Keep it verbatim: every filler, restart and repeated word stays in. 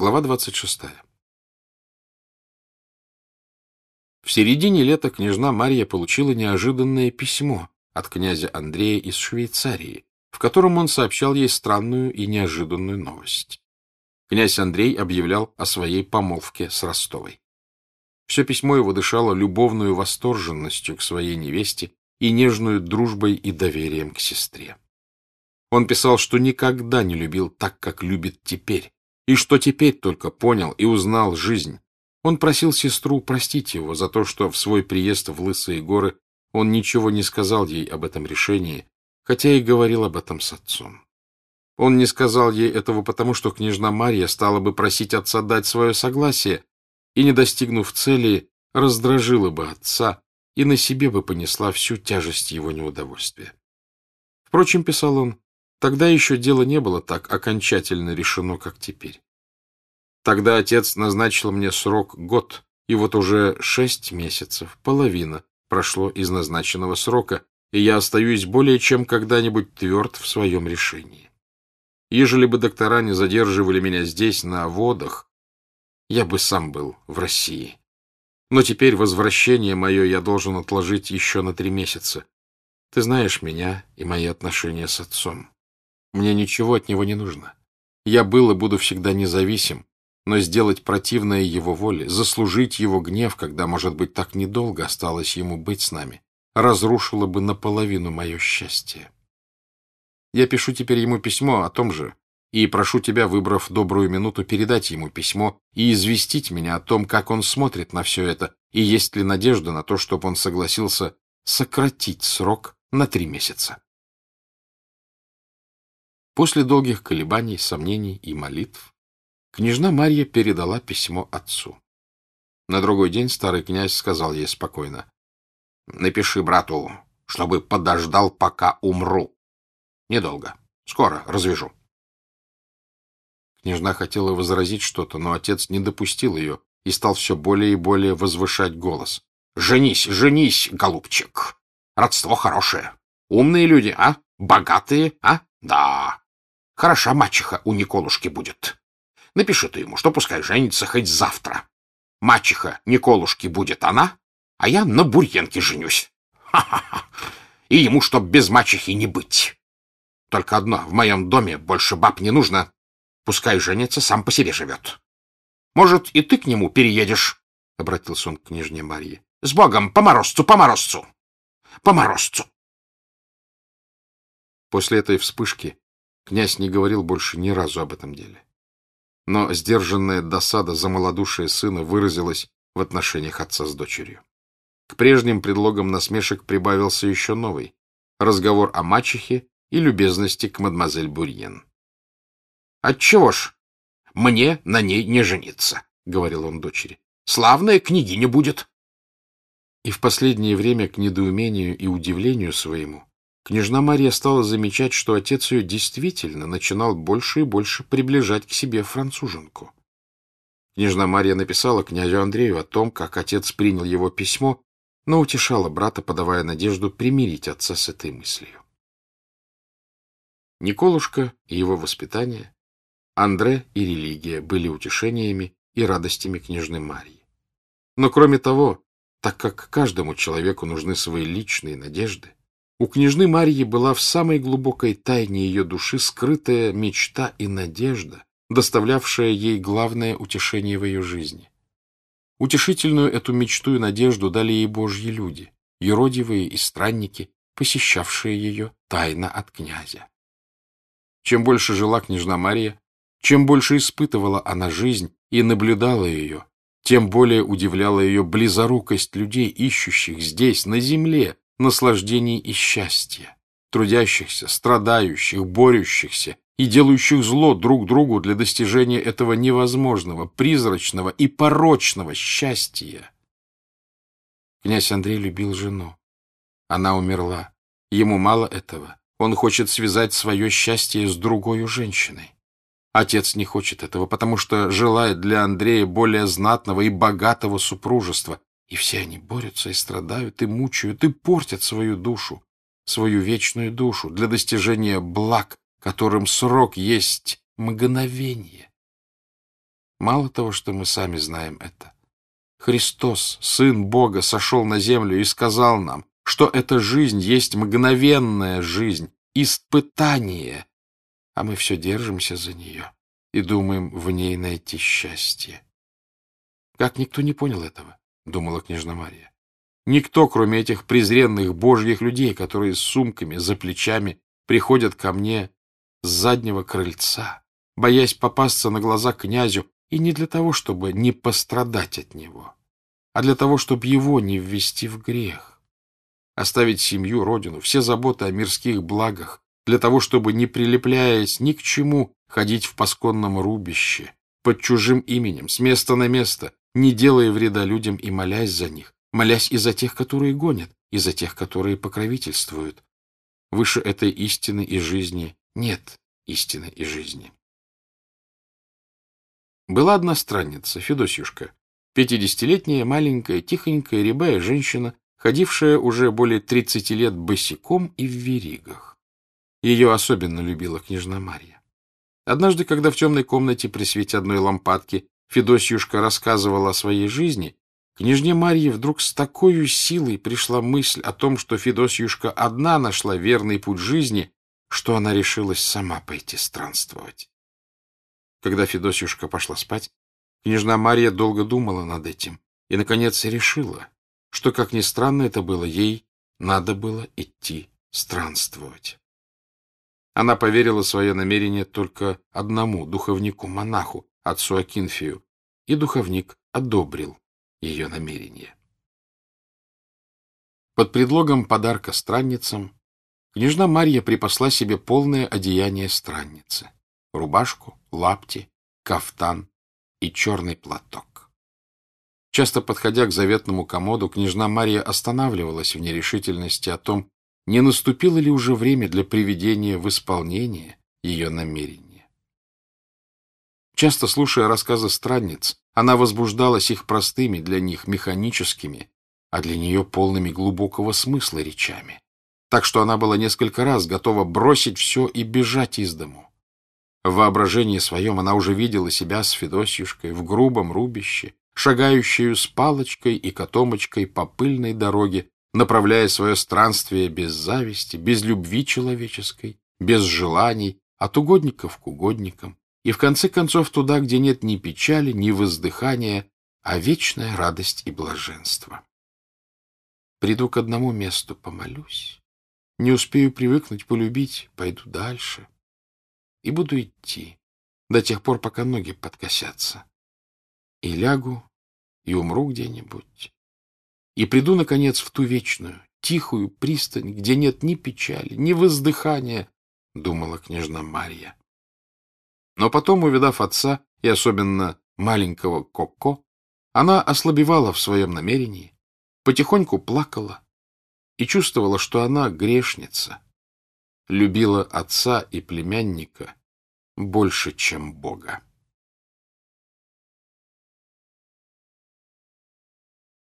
Глава двадцать шестая. В середине лета княжна Марья получила неожиданное письмо от князя Андрея из Швейцарии, в котором он сообщал ей странную и неожиданную новость. Князь Андрей объявлял о своей помолвке с Ростовой. Все письмо его дышало любовную восторженностью к своей невесте и нежную дружбой и доверием к сестре. Он писал, что никогда не любил так, как любит теперь, и что теперь только понял и узнал жизнь. Он просил сестру простить его за то, что в свой приезд в Лысые горы он ничего не сказал ей об этом решении, хотя и говорил об этом с отцом. Он не сказал ей этого потому, что княжна Марья стала бы просить отца дать свое согласие и, не достигнув цели, раздражила бы отца и на себе бы понесла всю тяжесть его неудовольствия. Впрочем, писал он, тогда еще дело не было так окончательно решено, как теперь. Тогда отец назначил мне срок год, и вот уже шесть месяцев, половина, прошло из назначенного срока, и я остаюсь более чем когда-нибудь тверд в своем решении. Ежели бы доктора не задерживали меня здесь, на водах, я бы сам был в России. Но теперь возвращение мое я должен отложить еще на три месяца. Ты знаешь меня и мои отношения с отцом. Мне ничего от него не нужно. Я был и буду всегда независим, но сделать противное его воле, заслужить его гнев, когда, может быть, так недолго осталось ему быть с нами, разрушило бы наполовину мое счастье. Я пишу теперь ему письмо о том же, и прошу тебя, выбрав добрую минуту, передать ему письмо и известить меня о том, как он смотрит на все это, и есть ли надежда на то, чтобы он согласился сократить срок на три месяца. После долгих колебаний, сомнений и молитв княжна Марья передала письмо отцу. На другой день старый князь сказал ей спокойно: «Напиши брату, чтобы подождал, пока умру. Недолго. Скоро развяжу». Княжна хотела возразить что-то, но отец не допустил ее и стал все более и более возвышать голос. «Женись, женись, голубчик! Родство хорошее. Умные люди, а? Богатые, а? Да. Хороша мачеха у Николушки будет. Напиши ты ему, что пускай женится хоть завтра. Мачеха Николушки будет она, а я на Бурьенке женюсь. Ха-ха-ха! И ему, чтоб без мачехи не быть. Только одно, в моем доме больше баб не нужно. Пускай женится, сам по себе живет. Может, и ты к нему переедешь?» — обратился он к княжне Марье. «С Богом, по морозцу, по морозцу! По морозцу!» После этой вспышки князь не говорил больше ни разу об этом деле. Но сдержанная досада за малодушие сына выразилась в отношениях отца с дочерью. К прежним предлогам насмешек прибавился еще новый — разговор о мачехе и любезности к мадемуазель Бурьен. «Отчего ж мне на ней не жениться?» — говорил он дочери. «Славная княгиня будет». И в последнее время, к недоумению и удивлению своему, княжна Марья стала замечать, что отец ее действительно начинал больше и больше приближать к себе француженку. Княжна Марья написала князю Андрею о том, как отец принял его письмо, но утешала брата, подавая надежду примирить отца с этой мыслью. Николушка и его воспитание, Андре и религия были утешениями и радостями княжны Марьи. Но кроме того, так как каждому человеку нужны свои личные надежды, у княжны Марьи была в самой глубокой тайне ее души скрытая мечта и надежда, доставлявшая ей главное утешение в ее жизни. Утешительную эту мечту и надежду дали ей божьи люди, юродивые и странники, посещавшие ее тайно от князя. Чем больше жила княжна Марья, чем больше испытывала она жизнь и наблюдала ее, тем более удивляла ее близорукость людей, ищущих здесь, на земле, наслаждений и счастья, трудящихся, страдающих, борющихся и делающих зло друг другу для достижения этого невозможного, призрачного и порочного счастья. Князь Андрей любил жену. Она умерла. Ему мало этого. Он хочет связать свое счастье с другой женщиной. Отец не хочет этого, потому что желает для Андрея более знатного и богатого супружества. И все они борются и страдают, и мучают, и портят свою душу, свою вечную душу для достижения благ, которым срок есть мгновение. Мало того, что мы сами знаем это. Христос, Сын Бога, сошел на землю и сказал нам, что эта жизнь есть мгновенная жизнь, испытание, а мы все держимся за нее и думаем в ней найти счастье. Как никто не понял этого, думала княжна Марья. Никто, кроме этих презренных божьих людей, которые с сумками за плечами приходят ко мне с заднего крыльца, боясь попасться на глаза князю, и не для того, чтобы не пострадать от него, а для того, чтобы его не ввести в грех, оставить семью, родину, все заботы о мирских благах, для того, чтобы, не прилепляясь ни к чему, ходить в пасконном рубище, под чужим именем, с места на место, не делая вреда людям и молясь за них, молясь и за тех, которые гонят, и за тех, которые покровительствуют. Выше этой истины и жизни нет истины и жизни. Была одна странница, Федосьюшка, пятидесятилетняя, маленькая, тихонькая, рябая женщина, ходившая уже более тридцати лет босиком и в веригах. Ее особенно любила княжна Марья. Однажды, когда в темной комнате при свете одной лампадки Федосьюшка рассказывала о своей жизни, княжне Марье вдруг с такой силой пришла мысль о том, что Федосьюшка одна нашла верный путь жизни, что она решилась сама пойти странствовать. Когда Федосьюшка пошла спать, княжна Марья долго думала над этим и, наконец, решила, что, как ни странно это было, ей надо было идти странствовать. Она поверила свое намерение только одному духовнику-монаху, отцу Акинфию, и духовник одобрил ее намерение. Под предлогом подарка странницам княжна Марья припасла себе полное одеяние странницы — рубашку, лапти, кафтан и черный платок. Часто подходя к заветному комоду, княжна Марья останавливалась в нерешительности о том, не наступило ли уже время для приведения в исполнение ее намерения. Часто, слушая рассказы странниц, она возбуждалась их простыми для них механическими, а для нее полными глубокого смысла речами, так что она была несколько раз готова бросить все и бежать из дому. В воображении своем она уже видела себя с Федосьюшкой в грубом рубище, шагающую с палочкой и котомочкой по пыльной дороге, направляя свое странствие без зависти, без любви человеческой, без желаний, от угодников к угодникам, и в конце концов туда, где нет ни печали, ни воздыхания, а вечная радость и блаженство. Приду к одному месту, помолюсь, не успею привыкнуть, полюбить, пойду дальше. И буду идти до тех пор, пока ноги подкосятся. И лягу, и умру где-нибудь. И приду, наконец, в ту вечную, тихую пристань, где нет ни печали, ни воздыхания, — думала княжна Марья. Но потом, увидав отца, и особенно маленького Коко, она ослабевала в своем намерении, потихоньку плакала и чувствовала, что она грешница, любила отца и племянника больше, чем Бога.